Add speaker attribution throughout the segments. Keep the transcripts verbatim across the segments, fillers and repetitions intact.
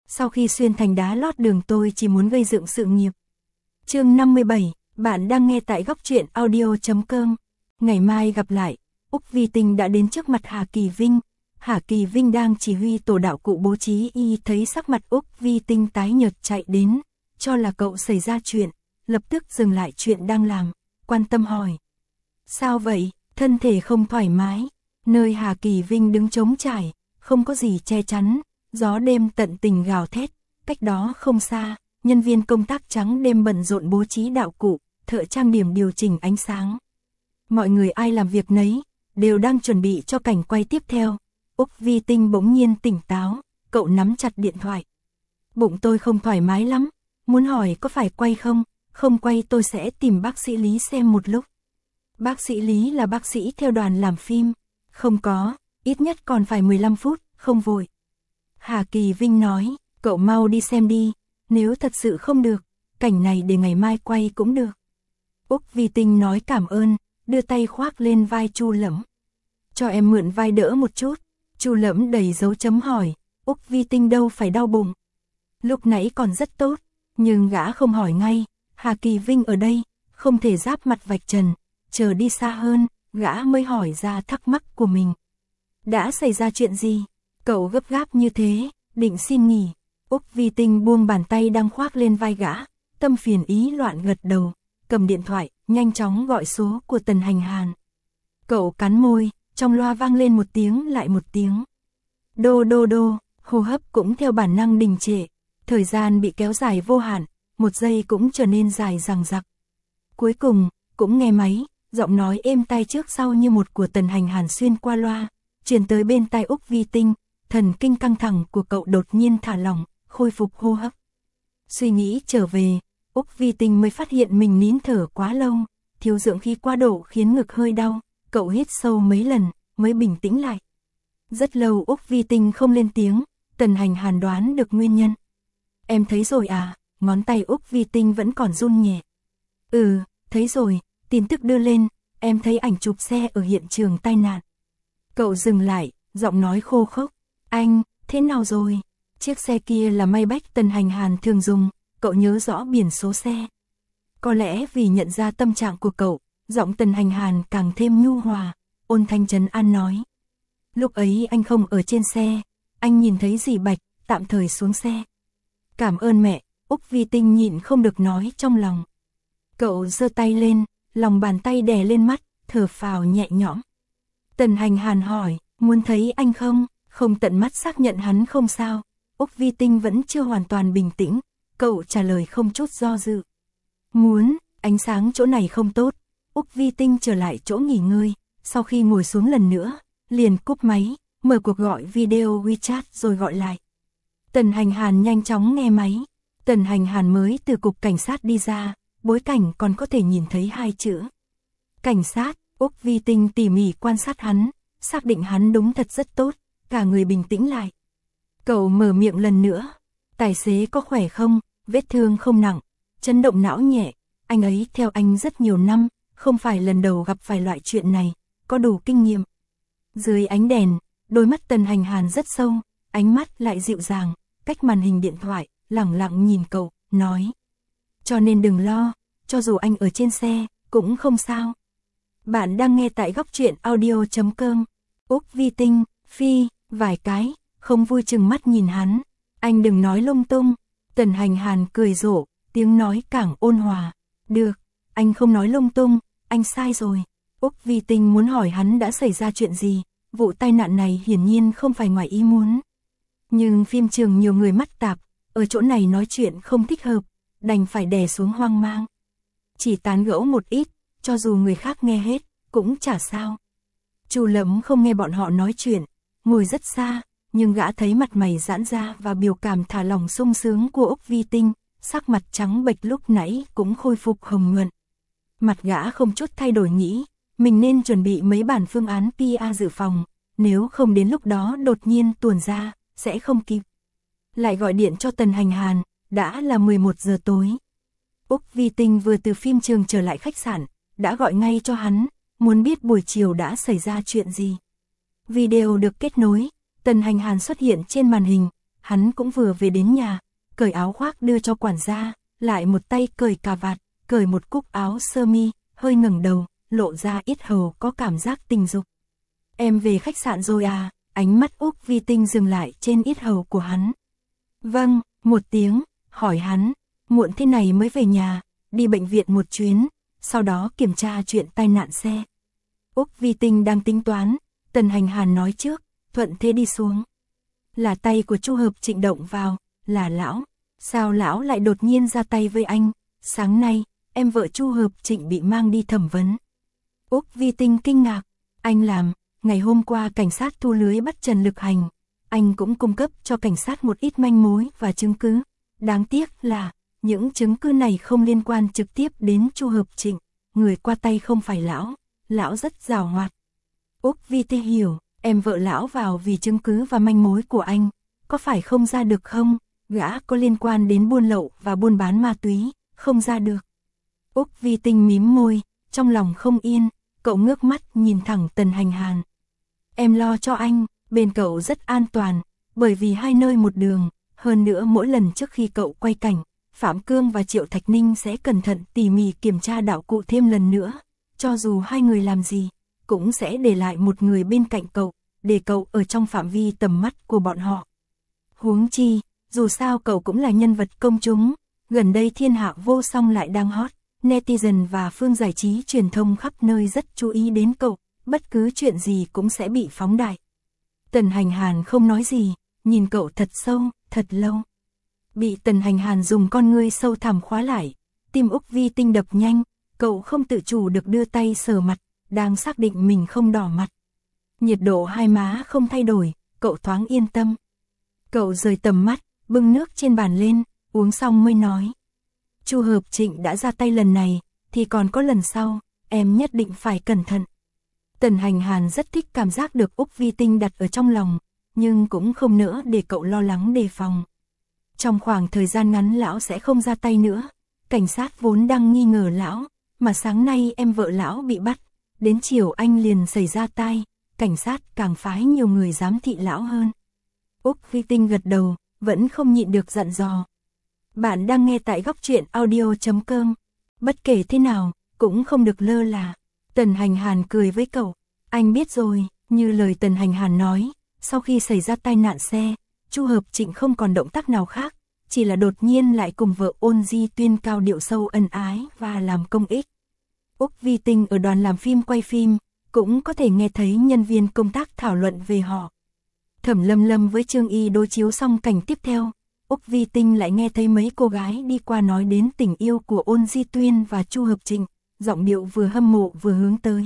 Speaker 1: sau khi xuyên thành đá lót đường tôi chỉ muốn gây dựng sự nghiệp. Chương năm mươi bảy, bạn đang nghe tại góc truyện audio chấm com. Ngày mai gặp lại, Úc Vi Tinh đã đến trước mặt Hà Kỳ Vinh. Hà Kỳ Vinh đang chỉ huy tổ đạo cụ bố trí y thấy sắc mặt Úc Vi Tinh tái nhợt chạy đến, cho là cậu xảy ra chuyện, lập tức dừng lại chuyện đang làm, quan tâm hỏi. Sao vậy, thân thể không thoải mái? Nơi Hà Kỳ Vinh đứng trống trải, không có gì che chắn, gió đêm tận tình gào thét, cách đó không xa, nhân viên công tác trắng đêm bận rộn bố trí đạo cụ, thợ trang điểm điều chỉnh ánh sáng. Mọi người ai làm việc nấy, đều đang chuẩn bị cho cảnh quay tiếp theo. Úc Vi Tinh bỗng nhiên tỉnh táo, cậu nắm chặt điện thoại. Bụng tôi không thoải mái lắm, muốn hỏi có phải quay không, không quay tôi sẽ tìm bác sĩ Lý xem một lúc. Bác sĩ Lý là bác sĩ theo đoàn làm phim. Không có, ít nhất còn phải mười lăm phút, không vội. Hà Kỳ Vinh nói, cậu mau đi xem đi, nếu thật sự không được, cảnh này để ngày mai quay cũng được. Úc Vi Tinh nói cảm ơn, đưa tay khoác lên vai Chu Lẫm. Cho em mượn vai đỡ một chút. Chu Lẫm đầy dấu chấm hỏi, Úc Vi Tinh đâu phải đau bụng. Lúc nãy còn rất tốt, nhưng gã không hỏi ngay, Hà Kỳ Vinh ở đây, không thể giáp mặt vạch trần, chờ đi xa hơn, gã mới hỏi ra thắc mắc của mình. Đã xảy ra chuyện gì? Cậu gấp gáp như thế, định xin nghỉ. Úc Vi Tinh buông bàn tay đang khoác lên vai gã, tâm phiền ý loạn gật đầu, cầm điện thoại, nhanh chóng gọi số của Tần Hành Hàn. Cậu cắn môi, trong loa vang lên một tiếng lại một tiếng. Đô đô đô, hô hấp cũng theo bản năng đình trệ, thời gian bị kéo dài vô hạn, một giây cũng trở nên dài dằng dặc. Cuối cùng, cũng nghe máy, giọng nói êm tai trước sau như một của Tần Hành Hàn xuyên qua loa, truyền tới bên tai Úc Vi Tinh, thần kinh căng thẳng của cậu đột nhiên thả lỏng, khôi phục hô hấp. Suy nghĩ trở về, Úc Vi Tinh mới phát hiện mình nín thở quá lâu, thiếu dưỡng khí quá độ khiến ngực hơi đau, cậu hít sâu mấy lần, mới bình tĩnh lại. Rất lâu Úc Vi Tinh không lên tiếng, Tần Hành Hàn đoán được nguyên nhân. Em thấy rồi à, ngón tay Úc Vi Tinh vẫn còn run nhẹ. Ừ, thấy rồi, tin tức đưa lên, em thấy ảnh chụp xe ở hiện trường tai nạn. Cậu dừng lại, giọng nói khô khốc. Anh, thế nào rồi? Chiếc xe kia là Maybach Tần Hành Hàn thường dùng, cậu nhớ rõ biển số xe. Có lẽ vì nhận ra tâm trạng của cậu, giọng Tần Hành Hàn càng thêm nhu hòa, ôn thanh trấn an nói. Lúc ấy anh không ở trên xe, anh nhìn thấy dì Bạch, tạm thời xuống xe. Cảm ơn mẹ, Úc Vi Tinh nhịn không được nói trong lòng. Cậu giơ tay lên, lòng bàn tay đè lên mắt, thở phào nhẹ nhõm. Tần Hành Hàn hỏi, muốn thấy anh không? Không tận mắt xác nhận hắn không sao. Úc Vi Tinh vẫn chưa hoàn toàn bình tĩnh, cậu trả lời không chút do dự. Muốn, ánh sáng chỗ này không tốt. Úc Vi Tinh trở lại chỗ nghỉ ngơi, sau khi ngồi xuống lần nữa, liền cúp máy, mở cuộc gọi video WeChat rồi gọi lại. Tần Hành Hàn nhanh chóng nghe máy. Tần Hành Hàn mới từ cục cảnh sát đi ra, bối cảnh còn có thể nhìn thấy hai chữ. Cảnh sát. Úc Vi Tinh tỉ mỉ quan sát hắn, xác định hắn đúng thật rất tốt, cả người bình tĩnh lại. Cậu mở miệng lần nữa. Tài xế có khỏe không? Vết thương không nặng, chấn động não nhẹ. Anh ấy theo anh rất nhiều năm, không phải lần đầu gặp phải loại chuyện này, có đủ kinh nghiệm. Dưới ánh đèn, đôi mắt Tần Hành Hàn rất sâu, ánh mắt lại dịu dàng, cách màn hình điện thoại, lẳng lặng nhìn cậu, nói. Cho nên đừng lo, cho dù anh ở trên xe, cũng không sao. Bạn đang nghe tại góc truyện audio chấm com. Úc Vi Tinh, phi, vài cái, không vui chừng mắt nhìn hắn. Anh đừng nói lung tung. Tần Hành Hàn cười rộ, tiếng nói càng ôn hòa. Được, anh không nói lung tung, anh sai rồi. Úc Vi Tinh muốn hỏi hắn đã xảy ra chuyện gì, vụ tai nạn này hiển nhiên không phải ngoài ý muốn. Nhưng phim trường nhiều người mắt tạp, ở chỗ này nói chuyện không thích hợp, đành phải đè xuống hoang mang. Chỉ tán gẫu một ít, cho dù người khác nghe hết, cũng chả sao. Chu Lẫm không nghe bọn họ nói chuyện, ngồi rất xa, nhưng gã thấy mặt mày giãn ra và biểu cảm thả lỏng sung sướng của Úc Vi Tinh, sắc mặt trắng bệch lúc nãy cũng khôi phục hồng nhuận. Mặt gã không chút thay đổi nghĩ, mình nên chuẩn bị mấy bản phương án pê e dự phòng, nếu không đến lúc đó đột nhiên tuồn ra, sẽ không kịp. Lại gọi điện cho Tần Hành Hàn, đã là mười một giờ tối. Úc Vi Tinh vừa từ phim trường trở lại khách sạn, đã gọi ngay cho hắn, muốn biết buổi chiều đã xảy ra chuyện gì. Video được kết nối, Tần Hành Hàn xuất hiện trên màn hình, hắn cũng vừa về đến nhà, cởi áo khoác đưa cho quản gia, lại một tay cởi cà vạt, cởi một cúc áo sơ mi, hơi ngẩng đầu, lộ ra yết hầu có cảm giác tình dục. Em về khách sạn rồi à? Ánh mắt Úc Vi Tinh dừng lại trên yết hầu của hắn. Vâng, một tiếng, hỏi hắn, muộn thế này mới về nhà, đi bệnh viện một chuyến, sau đó kiểm tra chuyện tai nạn xe. Úc Vi Tinh đang tính toán, Tần Hành Hàn nói trước, thuận thế đi xuống. Là tay của Chu Hợp Trịnh động vào, là lão, sao lão lại đột nhiên ra tay với anh? Sáng nay, em vợ Chu Hợp Trịnh bị mang đi thẩm vấn. Úc Vi Tinh kinh ngạc, anh làm, ngày hôm qua cảnh sát thu lưới bắt Trần Lực Hành, anh cũng cung cấp cho cảnh sát một ít manh mối và chứng cứ. Đáng tiếc là, những chứng cứ này không liên quan trực tiếp đến Chu Hợp Trịnh, người qua tay không phải lão, lão rất giàu hoạt. Úc Vi Tinh hiểu, em vợ lão vào vì chứng cứ và manh mối của anh, có phải không ra được không? Gã có liên quan đến buôn lậu và buôn bán ma túy, không ra được. Úc Vi Tinh mím môi, trong lòng không yên, cậu ngước mắt nhìn thẳng Tần Hành Hàn. Em lo cho anh, bên cậu rất an toàn, bởi vì hai nơi một đường, hơn nữa mỗi lần trước khi cậu quay cảnh, Phạm Cương và Triệu Thạch Ninh sẽ cẩn thận tỉ mỉ kiểm tra đạo cụ thêm lần nữa, cho dù hai người làm gì, cũng sẽ để lại một người bên cạnh cậu, để cậu ở trong phạm vi tầm mắt của bọn họ. Huống chi, dù sao cậu cũng là nhân vật công chúng, gần đây thiên hạ vô song lại đang hot, netizen và phương giải trí truyền thông khắp nơi rất chú ý đến cậu, bất cứ chuyện gì cũng sẽ bị phóng đại. Tần Hành Hàn không nói gì, nhìn cậu thật sâu, thật lâu. Bị Tần Hành Hàn dùng con ngươi sâu thẳm khóa lại, tim Úc Vi Tinh đập nhanh, cậu không tự chủ được đưa tay sờ mặt, đang xác định mình không đỏ mặt. Nhiệt độ hai má không thay đổi, cậu thoáng yên tâm. Cậu rời tầm mắt, bưng nước trên bàn lên, uống xong mới nói. Chu Hợp Trịnh đã ra tay lần này, thì còn có lần sau, em nhất định phải cẩn thận. Tần Hành Hàn rất thích cảm giác được Úc Vi Tinh đặt ở trong lòng, nhưng cũng không nỡ để cậu lo lắng đề phòng. Trong khoảng thời gian ngắn lão sẽ không ra tay nữa, cảnh sát vốn đang nghi ngờ lão, mà sáng nay em vợ lão bị bắt, đến chiều anh liền xảy ra tai, cảnh sát càng phái nhiều người giám thị lão hơn. Úc Vi Tinh gật đầu, vẫn không nhịn được dặn dò. Bạn đang nghe tại góc truyện audio chấm com, bất kể thế nào, cũng không được lơ là. Tần Hành Hàn cười với cậu, anh biết rồi, như lời Tần Hành Hàn nói, sau khi xảy ra tai nạn xe, Chu Hợp Trịnh không còn động tác nào khác, chỉ là đột nhiên lại cùng vợ Ôn Di Tuyên cao điệu sâu ân ái và làm công ích. Úc Vi Tinh ở đoàn làm phim quay phim, cũng có thể nghe thấy nhân viên công tác thảo luận về họ. Thẩm Lâm Lâm với Trương Y đối chiếu xong cảnh tiếp theo, Úc Vi Tinh lại nghe thấy mấy cô gái đi qua nói đến tình yêu của Ôn Di Tuyên và Chu Hợp Trịnh, giọng điệu vừa hâm mộ vừa hướng tới.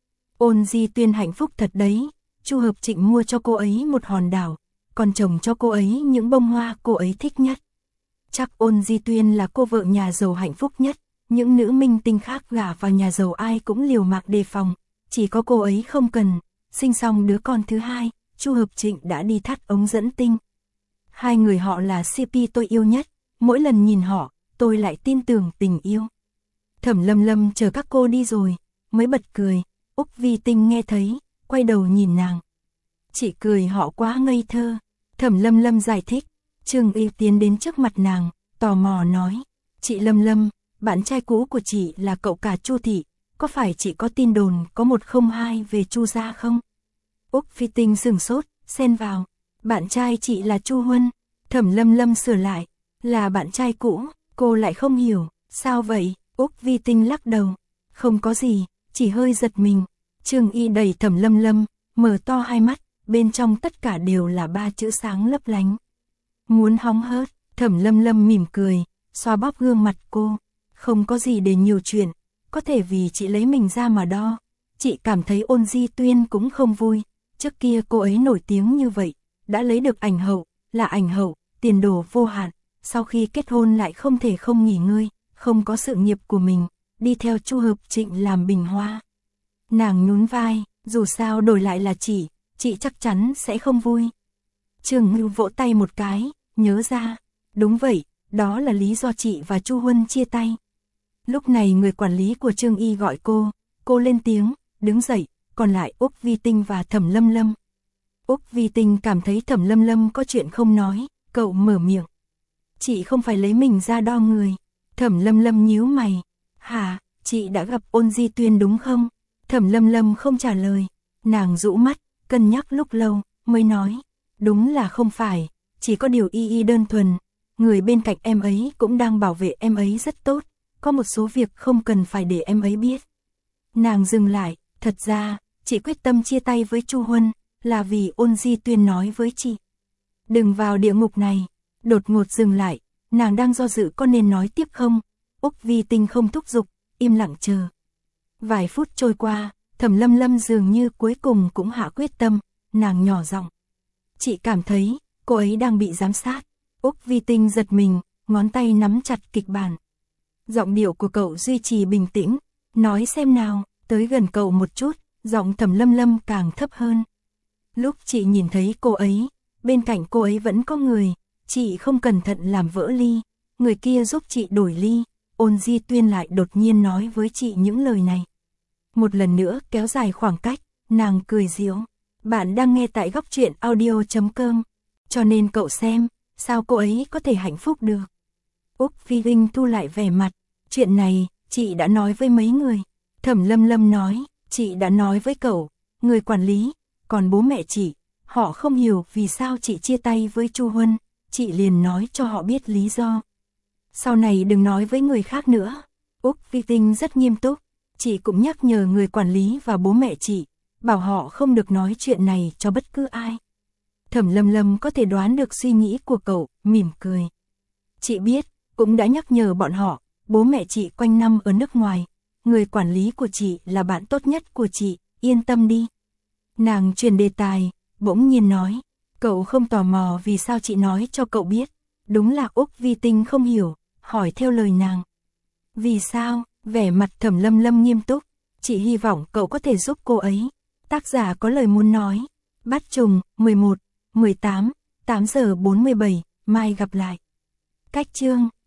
Speaker 1: Ôn Di Tuyên hạnh phúc thật đấy, Chu Hợp Trịnh mua cho cô ấy một hòn đảo, còn trồng cho cô ấy những bông hoa cô ấy thích nhất. Chắc Ôn Di Tuyên là cô vợ nhà giàu hạnh phúc nhất, những nữ minh tinh khác gả vào nhà giàu ai cũng liều mạng đề phòng, chỉ có cô ấy không cần. Sinh xong đứa con thứ hai, Chu Hợp Trịnh đã đi thắt ống dẫn tinh. Hai người họ là xê pê tôi yêu nhất, mỗi lần nhìn họ, tôi lại tin tưởng tình yêu. Thẩm Lâm Lâm chờ các cô đi rồi, mới bật cười. Úc Vi Tinh nghe thấy, quay đầu nhìn nàng. Chỉ cười họ quá ngây thơ. Thẩm Lâm Lâm giải thích. Trương Y tiến đến trước mặt nàng, tò mò nói. Chị Lâm Lâm, bạn trai cũ của chị là cậu cả Chu Thị, có phải chị có tin đồn có một không hai về Chu gia không? Úc Vi Tinh sửng sốt, xen vào. Bạn trai chị là Chu Huân. Thẩm Lâm Lâm sửa lại. Là bạn trai cũ, cô lại không hiểu. Sao vậy? Úc Vi Tinh lắc đầu. Không có gì, chỉ hơi giật mình. Trương Y đẩy Thẩm Lâm Lâm, mở to hai mắt, bên trong tất cả đều là ba chữ sáng lấp lánh. Muốn hóng hớt. Thẩm Lâm Lâm mỉm cười, xoa bóp gương mặt cô. Không có gì để nhiều chuyện, có thể vì chị lấy mình ra mà đo. Chị cảm thấy Ôn Di Tuyên cũng không vui. Trước kia cô ấy nổi tiếng như vậy, đã lấy được ảnh hậu, là ảnh hậu, tiền đồ vô hạn. Sau khi kết hôn lại không thể không nghỉ ngơi, không có sự nghiệp của mình, đi theo Chu Hợp Trịnh làm bình hoa. Nàng nhún vai, dù sao đổi lại là chị, chị chắc chắn sẽ không vui. Trương Ngưu vỗ tay một cái, nhớ ra, đúng vậy, đó là lý do chị và Chu Huân chia tay. Lúc này người quản lý của Trương Y gọi cô, cô lên tiếng, đứng dậy, còn lại Úc Vi Tinh và Thẩm Lâm Lâm. Úc Vi Tinh cảm thấy Thẩm Lâm Lâm có chuyện không nói, Cậu mở miệng. Chị không phải lấy mình ra đo người. Thẩm Lâm Lâm nhíu mày. Hả, chị đã gặp Ôn Di Tuyên đúng không? Thẩm Lâm Lâm không trả lời. Nàng rũ mắt, cân nhắc lúc lâu, mới nói. Đúng là không phải, chỉ có điều y y đơn thuần. Người bên cạnh em ấy cũng đang bảo vệ em ấy rất tốt. Có một số việc không cần phải để em ấy biết. Nàng dừng lại, thật ra, chị quyết tâm chia tay với Chu Huân, là vì Ôn Di Tuyên nói với chị. Đừng vào địa ngục này. Đột ngột dừng lại, nàng đang do dự có nên nói tiếp không? Úc Vi Tinh không thúc giục, im lặng chờ. Vài phút trôi qua, Thẩm Lâm Lâm dường như cuối cùng cũng hạ quyết tâm, nàng nhỏ giọng. Chị cảm thấy, cô ấy đang bị giám sát. Úc Vi Tinh giật mình, ngón tay nắm chặt kịch bản. Giọng điệu của cậu duy trì bình tĩnh, nói xem nào, tới gần cậu một chút, giọng Thẩm Lâm Lâm càng thấp hơn. Lúc chị nhìn thấy cô ấy, bên cạnh cô ấy vẫn có người, chị không cẩn thận làm vỡ ly, người kia giúp chị đổi ly. Ôn Di Tuyên lại đột nhiên nói với chị những lời này. Một lần nữa kéo dài khoảng cách, nàng cười giễu. Bạn đang nghe tại góc truyện audio chấm com, cho nên cậu xem, sao cô ấy có thể hạnh phúc được. Úc Phi Linh thu lại vẻ mặt, chuyện này, chị đã nói với mấy người. Thẩm Lâm Lâm nói, chị đã nói với cậu, người quản lý, còn bố mẹ chị, họ không hiểu vì sao chị chia tay với Chu Huân, chị liền nói cho họ biết lý do. Sau này đừng nói với người khác nữa. Úc Phi Tinh rất nghiêm túc, chị cũng nhắc nhở người quản lý và bố mẹ chị, bảo họ không được nói chuyện này cho bất cứ ai. Thẩm Lâm Lâm có thể đoán được suy nghĩ của cậu, mỉm cười. Chị biết, cũng đã nhắc nhở bọn họ, bố mẹ chị quanh năm ở nước ngoài, người quản lý của chị là bạn tốt nhất của chị, yên tâm đi. Nàng chuyển đề tài, bỗng nhiên nói, cậu không tò mò vì sao chị nói cho cậu biết. Đúng là Úc Vi Tinh không hiểu, hỏi theo lời nàng. Vì sao? Vẻ mặt Thẩm Lâm Lâm nghiêm túc, chị hy vọng cậu có thể giúp cô ấy. Tác giả có lời muốn nói. Bát Trùng, mười một, mười tám, tám giờ bốn mươi bảy, mai gặp lại. Cách chương